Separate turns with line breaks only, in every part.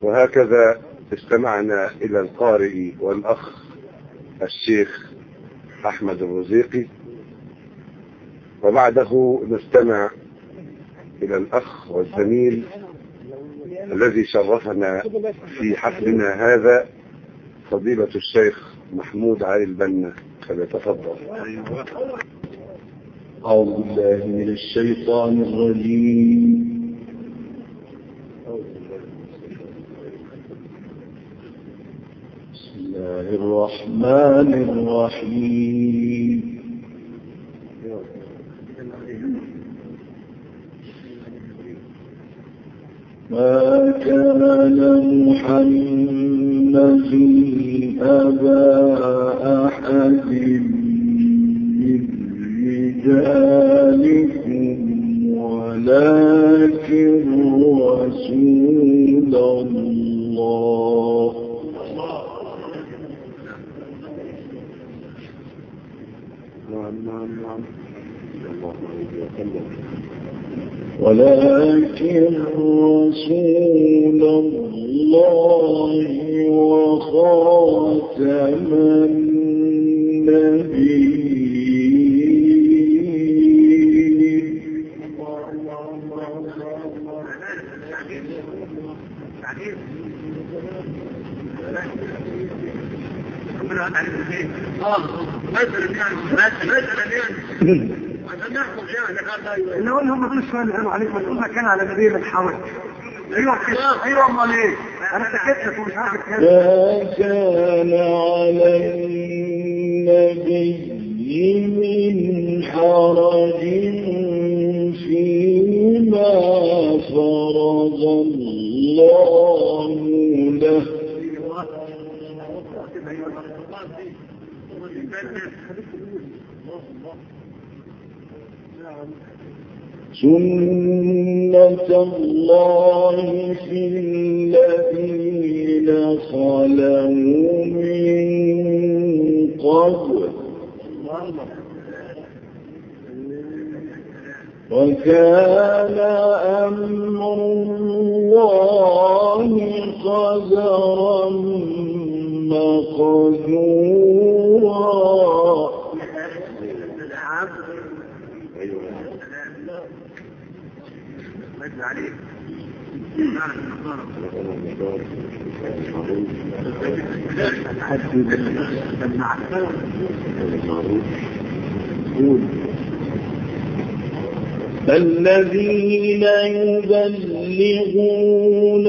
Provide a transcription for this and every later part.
وهكذا استمعنا إلى القارئ والأخ الشيخ أحمد الرزيقي، وبعده نستمع إلى الأخ والزميل الذي شرفنا في حفلنا هذا فضيلة الشيخ محمود علي البنا، فليتفضل.
أعوذ بالله من الشيطان الرجيم. بسم الله الرحمن الرحيم. ما كان محمد أبا أحد من رجالكم ولكن رسول الله وخاتم النبيين.
اللي هو هم دول السؤال اللي قالوا عليك مسؤول كان على نبي من حوالي. ايوه امال ايه؟ انا سكت لك ومش عارف اتكلم.
ما كان على النبي من حرج فيما فرض الله له سنة الله في الذين خلوا من قبل وكان أمر الله قدرا مقدورا. الذين يبلغون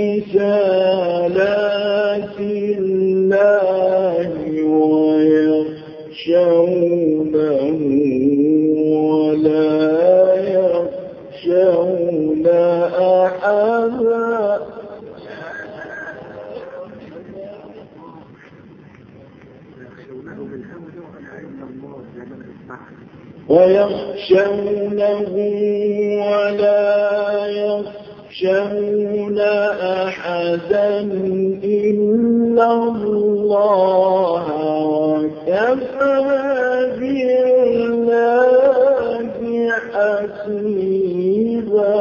رسالات الله ويخشونه ولا يخشون أحدا ويخشونه ولا يخشون أحدا إلا الله وكفى بالله حسيبا.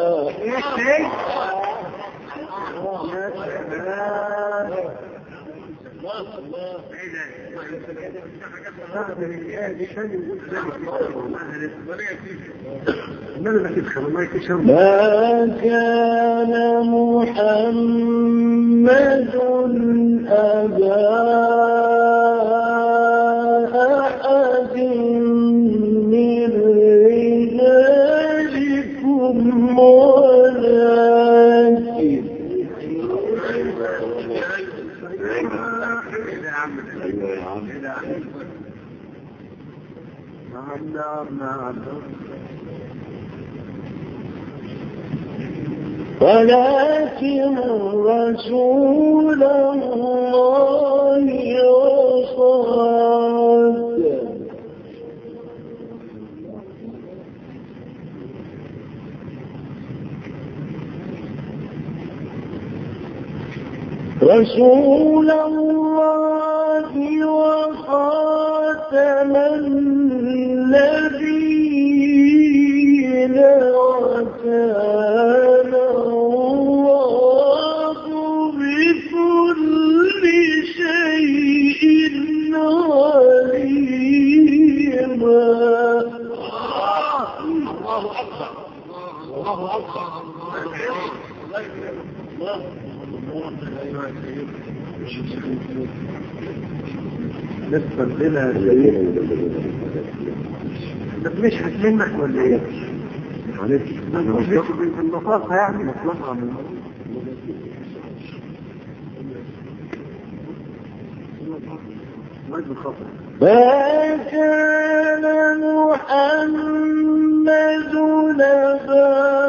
ما كان محمد أبا أحد من رجالكم ولكن رسول الله وخاتم رسول الله وخاتم النبيين وكان الله
لسه لنا سيد مش هتلمك ولا ايه؟ بالنصاصة يعني مطلقة من
ما كان محمد نبا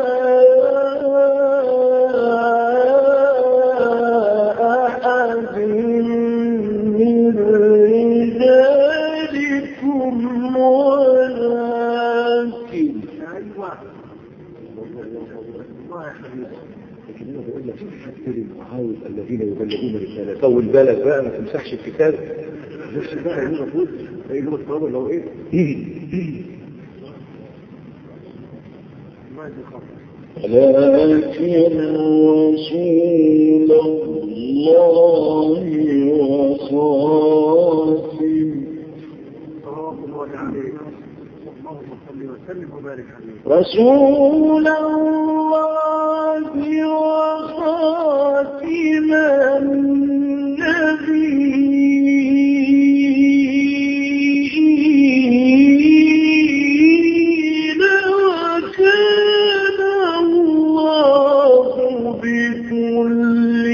أحد من رجالكم ولكن
بقول لك تفسير المعاوز الذين يبلغون رسالة طول بالك بقى ما تمسحش الكتاب بس بقى هنا فوق ايه له الصواب لو ايه
لكن رسول الله وخاتم
اللهم صل وسلم وبارك عليه
رسول الله وخاتم النبيين وكان الله بكل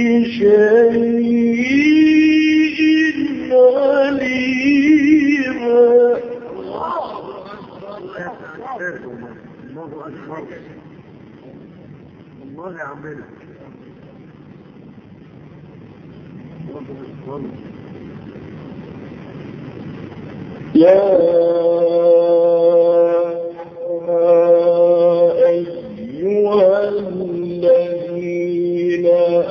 شيء عليما.
الله أكبر الله يعملها
يا أيها الذين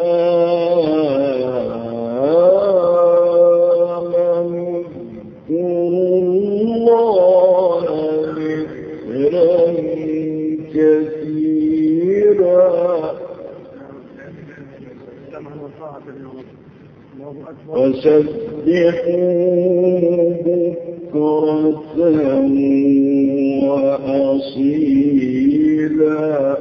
آمنوا اذكروا الله ذكرا كثيرا وسبحوا بكرة وأصيلا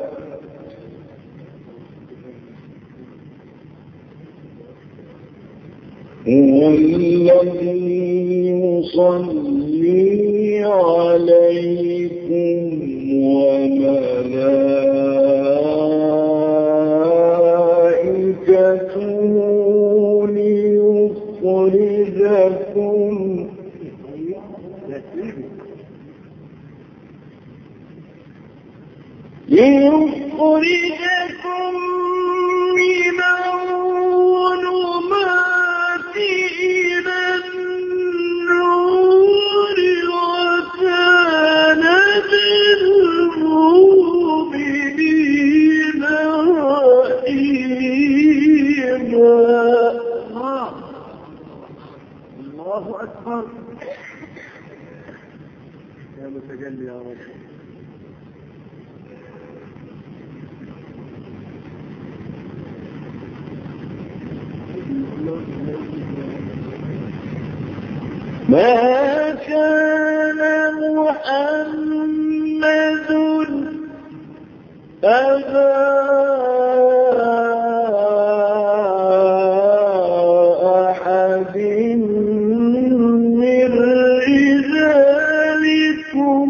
هو الذي يصلي عليكم وملائكته ليخرجكم من الظلمات إلى النور وكان بالمؤمنين رحيما.
الله أكبر يا متجلي يا رب.
ما كان محمد أبا أحد من رجالكم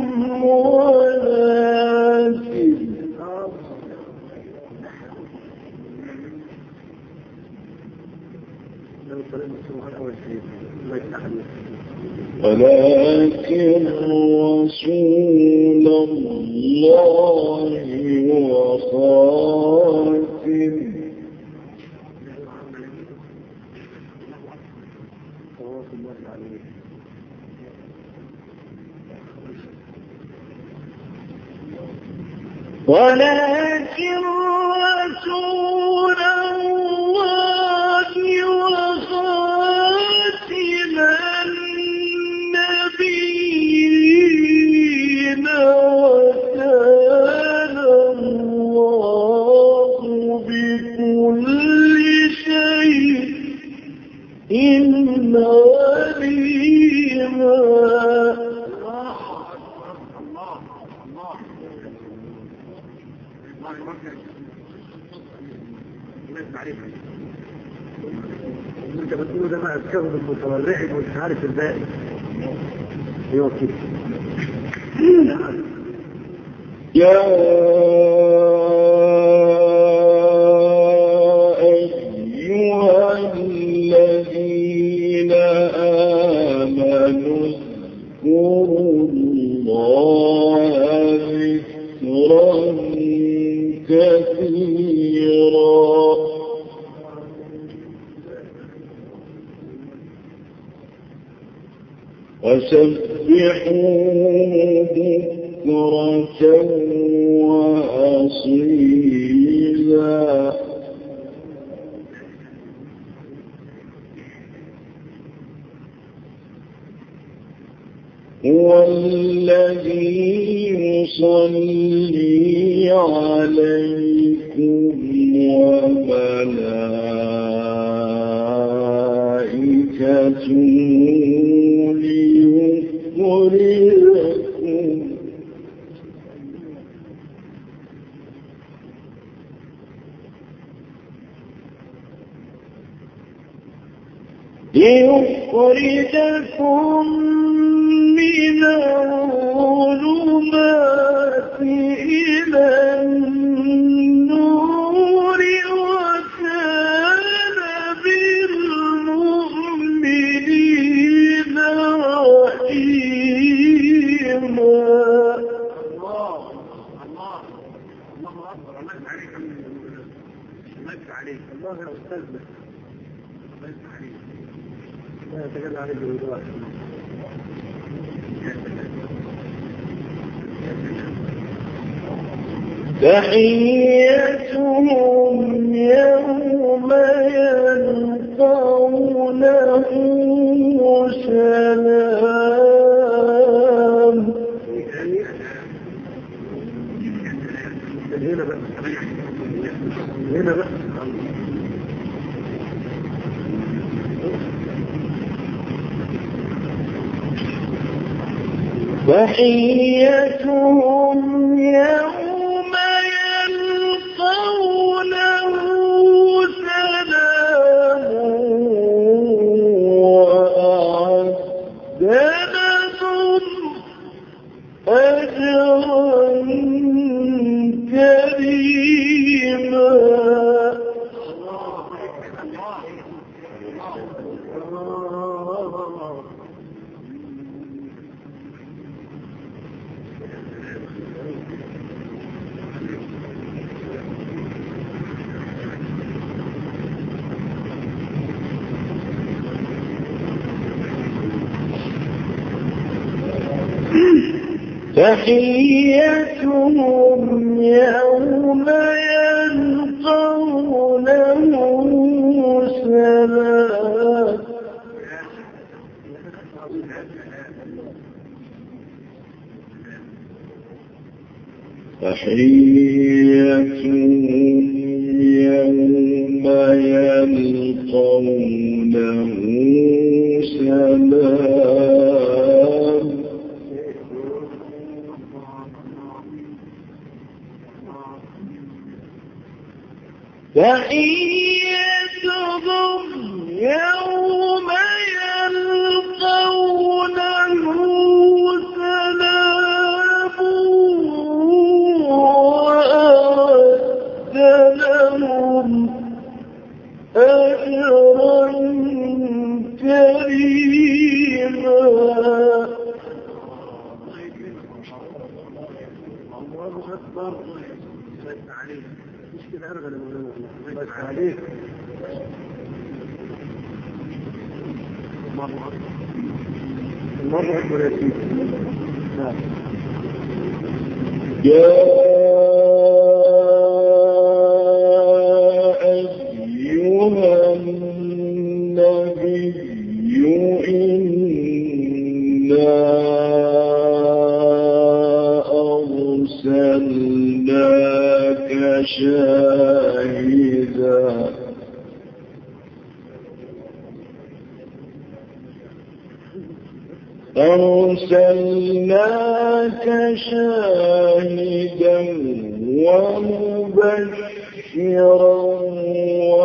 ولكن رسول الله وخاتم ولكن رسول الله وخاتم النبيين وكان الله بكل شيء عليما.
انت بتقوله ده بقى الكذب المتورع ومش عارف الباقي. ايوه كده.
يا أيها الذين آمنوا اذكروا الله ذكرا كثيرا وسبحوه بكرة وأصيلا هو الذي يصلي عليكم وملائكته ليخرجكم من الظلمات إلى النور وكان بالمؤمنين رحيما. الله أكبر. الله عليك الله يا أستاذنا. لا يتجلى عليه بالوضوء. تحيتهم يوم يلقونه سلام. هنا بقى تحيتهم يوم يلقونه سلام وأعد لهم أجرا كريما. تحيتهم يوم يلقونه سلام. تحيتهم يوم يلقونه سلام. تحيتهم يوم يلقونه سلام وأعد لهم أجرا كريما. الله أكبر. مش كده أرغى لمولانا الله عليك. الله أكبر يا سيدي. يا أيها النبي إنا أرسلناك شاهدا أرسلناك شاهدا ومبشرا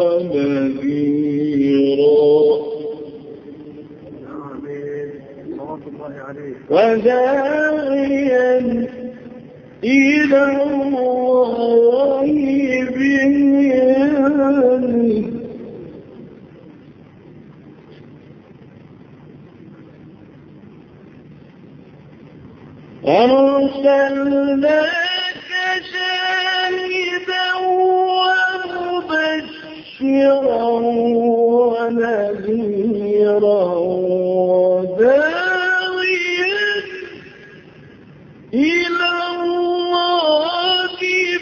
وداعيا إلى الله بإذنه أرسلناك شاهدا ومبشرا ونذيرا وداعيا إلى الله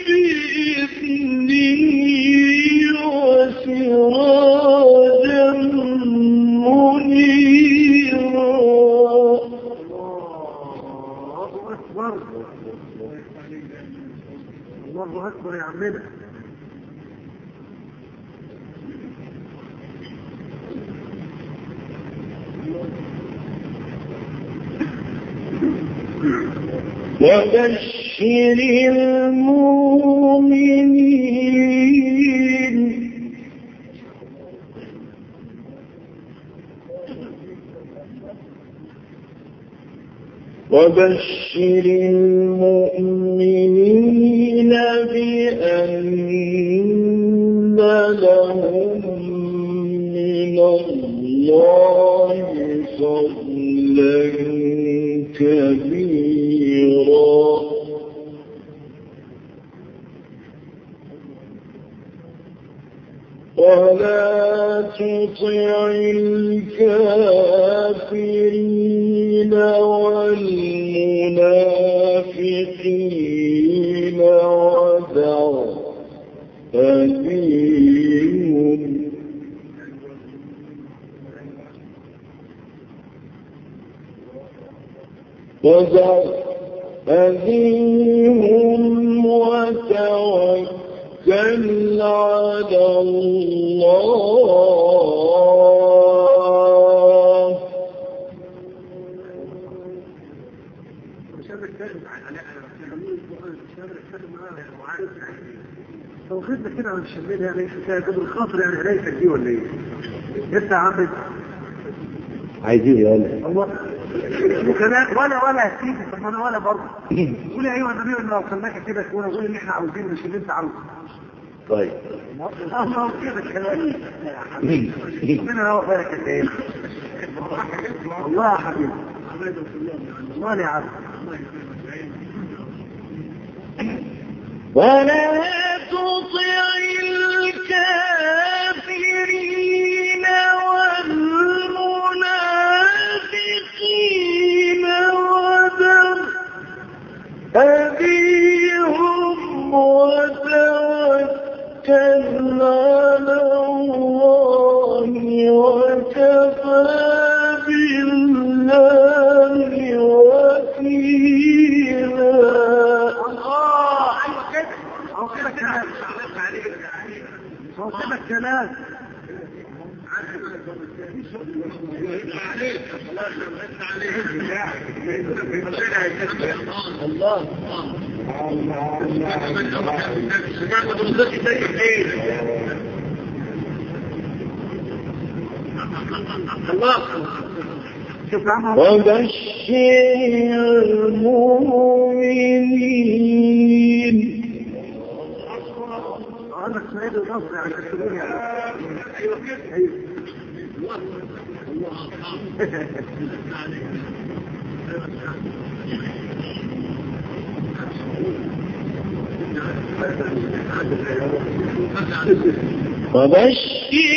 بإذنه وسراجا منيرا.
الله أكبر يا عمنا.
وبشر المؤمنين بأن لهم من الله فضلا كبيرا. ولا تطع الكافرين والمنافقين ودع أذيهم وتوكل على الله.
لو خدنا كده عن الشمال ليس فيها قدر الخاطر يعني ليس دي ولا ايه؟ انت يا عم
عايزين يا
الله ولا هتيجي طب انا ولا برضه قول يا ايها النبي ان ارسلناك كده تكون نقول ان احنا عاوزين مش اللي انت عاوزه.
طيب
الله كده كلام ربنا هو خيرك يا سيدي والله يا حبيبي الله يا عبد.
ولا تطع الكافرين والمنافقين ودع أذيهم وتوكل على الله وكفى بالله وكيلا.
صوتنا الكلام الله
وبشر المؤمنين.
عندك سعيد النصر يعني السورية. ايوه كده ايوه
وبشر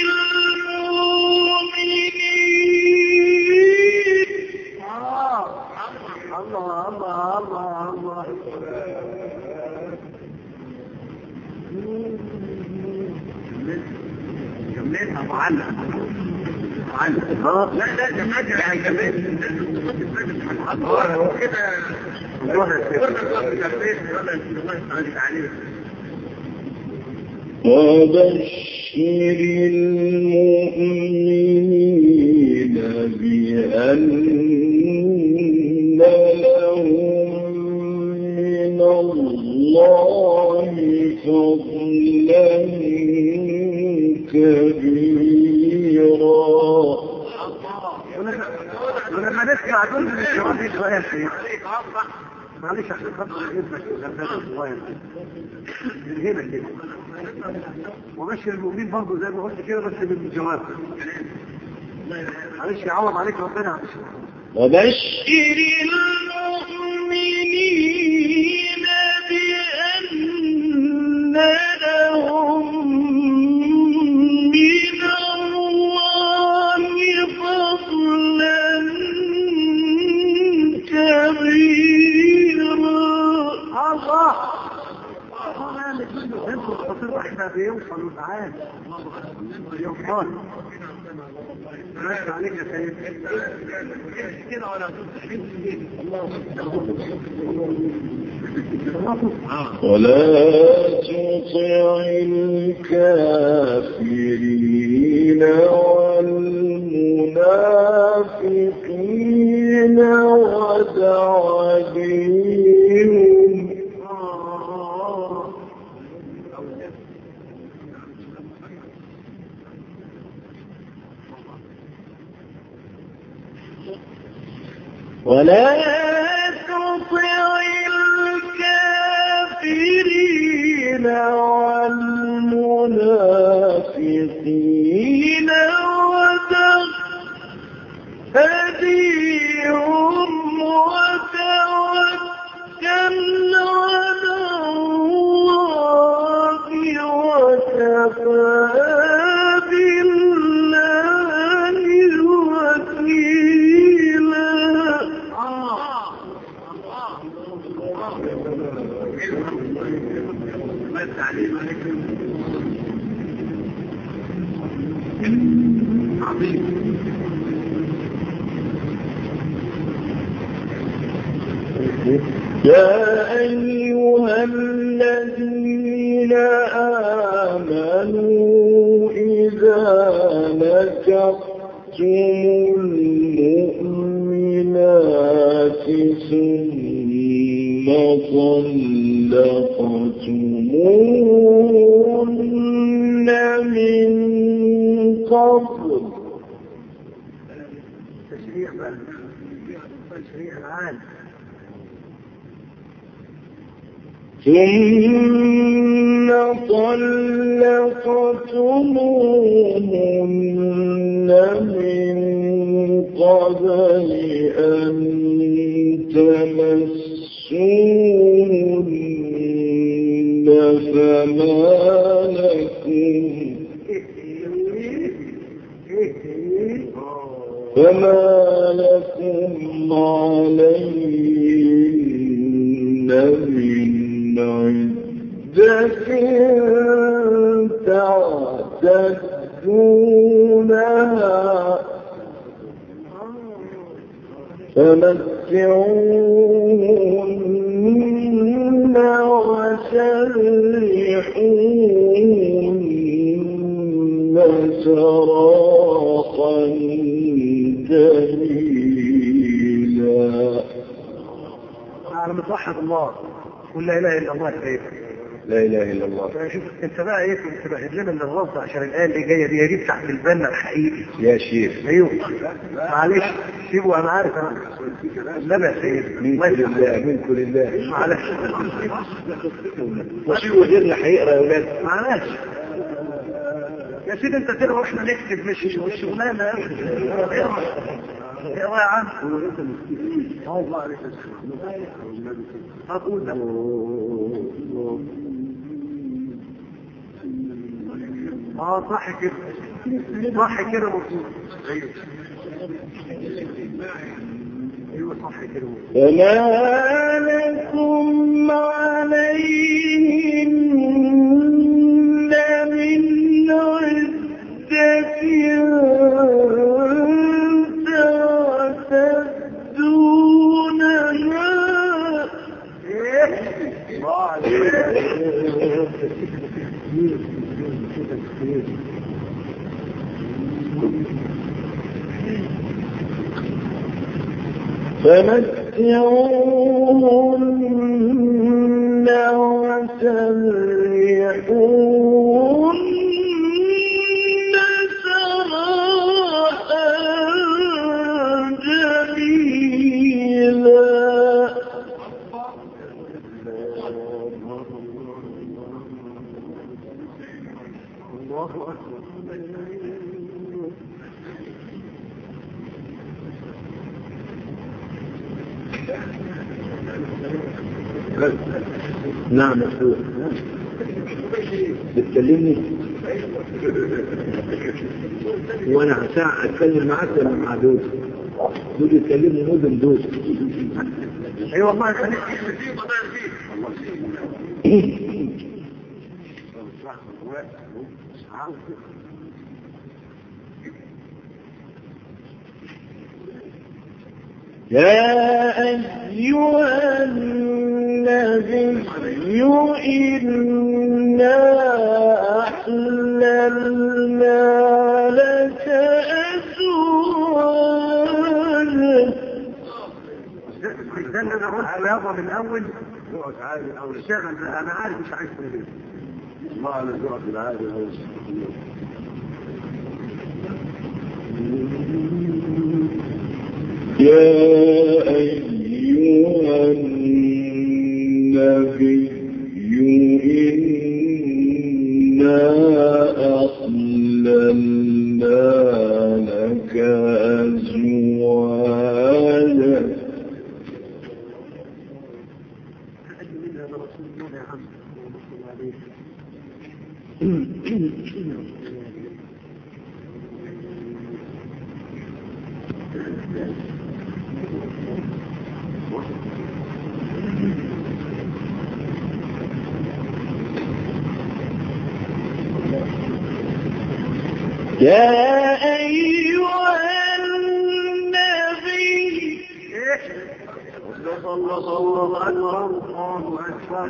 المؤمنين.
الله الله الله الله كملها معلق لا جماعة يعني كمل الله كده
وبشر المؤمنين بأن لهم من الله فضلا كبيرا.
ولما نسمع معدول من الشباب دي شوية شيء معلش عشان خاطر ابنك الغلبان الصغير من هنا كده ومشي المؤمنين برضه زي ما قلت كده بس بالجواب معلش يعوض عليك ربنا
وبشر المؤمنين بأن لهم من الله فضلا كبيرا.
الله انتوا الخطير احنا بيوصلوا تعال يوصل ماشي عليك يا سيد كده ولا
ولا تطع الكافرين والمنافقين ودع بهم ولا تطع الكافرين والمنافقين ودعهم وتوكل على الله وكفى بالله يا أيها الذين آمنوا إذا نكحتم المؤمنات ثم طلقتموهن من قبل
تشريع العام
ثم طلقتموهن من قبل أن تمسوهن فما لكم عليهن من عدة تعتدونها فمتعوهن وسرحوهن سراحا جميلا.
على متوحد الله قل لا اله الا الله كيف
لا اله الا الله.
شوف انت بقى ايه كنت بهدلنا من الرفض عشان الايه اللي جايه دي بتاعت البنا الحقيقي
يا شيخ
ايوه معلش سيبه انا عارف انا لا يا سيد
منكم لله
معلش
وشي وزيرنا هيقرا يا ولاد
معلش يا سيدي انت تقرا واحنا نكتب مش شغلانه اقرا يا عم الله عليك اقول لك صح كده صح كده مظبوط ايوه صح كده
فما لكم عليهن من عدة فمتعوهن وسرحوهن سراحا جميلا.
نعم أخوة بتكلمني وانا ساعة اتكلم معاك ولا مع دول يتكلمني مدن دول.
اي والله خليك
يا أيها النبي إنا أحللنا لك أزواجك.
ده اللي انا قلت يابا من الاول اشتغل انا عارف مش عايز تقول
الله على ذوقك العادي.
يا أيها النبي إنا أحللنا لك أزواجك. يا أيها النبي
الله أكبر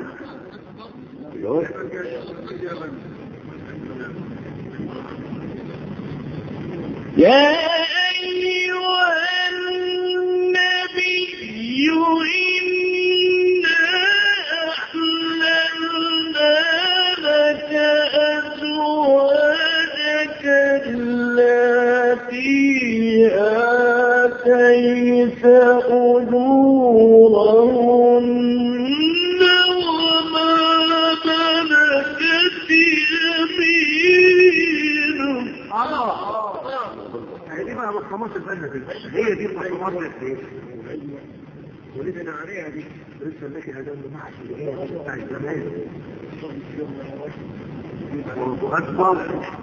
يا أيها النبي إنا أحللنا لك أزواجك التي آتيت أجورهن وما ملكت يمينك.
هي دي بقى مصطمات البلد هي دي مصطمات البلد ولسنا عليها دي لسه لك هدام معك اللي هي بتاع الزمان أكبر.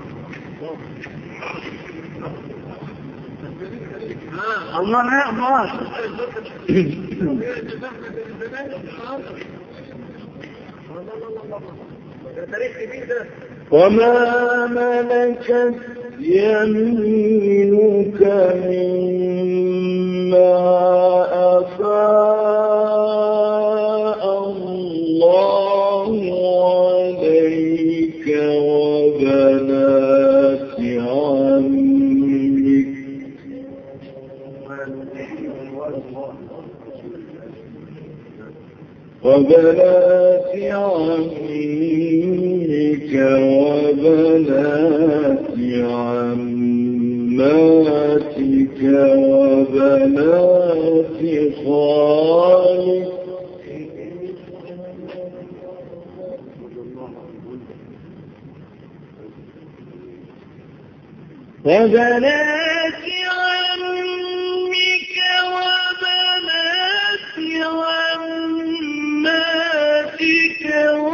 الله لا يقبل
وما ملكت يمينك مما أفاء الله عليك وبنات عمك وبنات عمك وبنات عماتك وبنات خالك وبنات عمك وبنات عماتك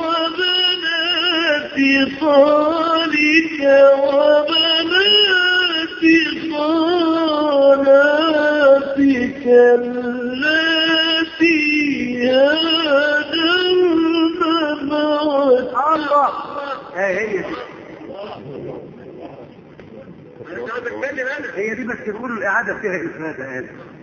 وبنات خالك وبنات خالاتك التي هاجرن معك.
الله هي دي بس تقولوا الإعادة فيها إفادة هذه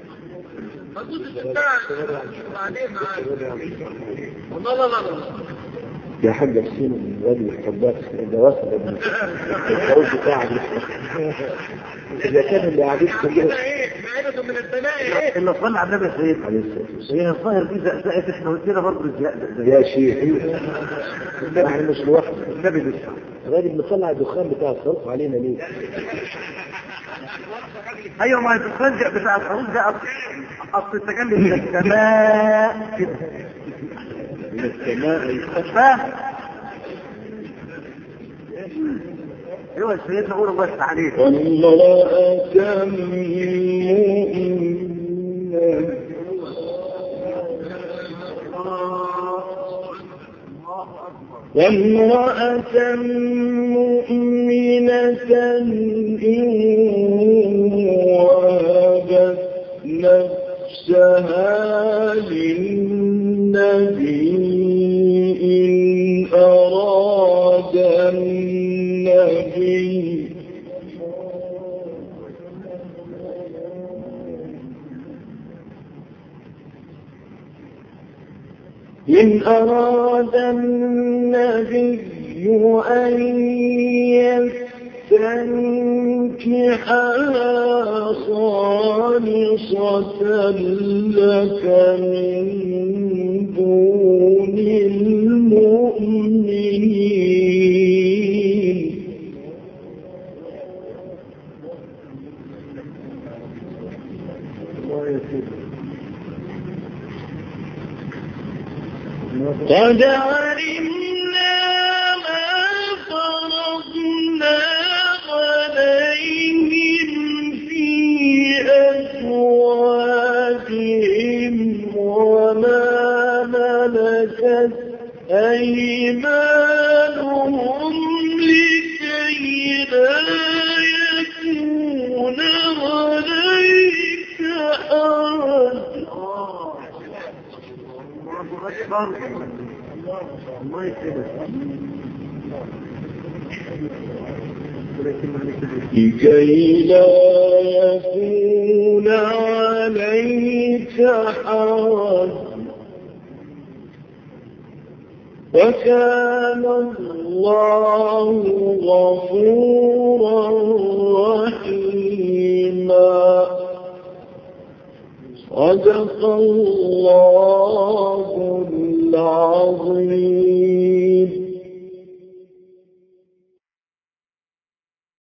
يا حاج حسين الوالي الحباس ده وصل الجواز بتاعك إذا كان اللي قاعدين كلهم
معينة من السماء اللي صلى على النبي سيد عليه السلام هي الظاهر دي زقزقت احنا قلنا برضه
يا شيخ احنا مش لوحدنا النبي بس الراجل مطلع الدخان بتاع الصرف علينا ليه؟
ايوه ما الدخان بتاع الصرف ده اصل التكلم من السماء كده
من السماء
فاهم ايوه سيدنا اقول الله يفتح عليك.
وامرأة مؤمنة إن وهبت نفسها للنبي إن أراد النبي أن يستنكحها خالصة لك من دون المؤمنين. قد علمنا ما فرضنا عليهم في أزواجهم وما ملكت أيمانهم لكي لا يكون عليك حرج. لكي لا يكون عليك حرج وكان الله غفورا رحيما. صدق الله العظيم.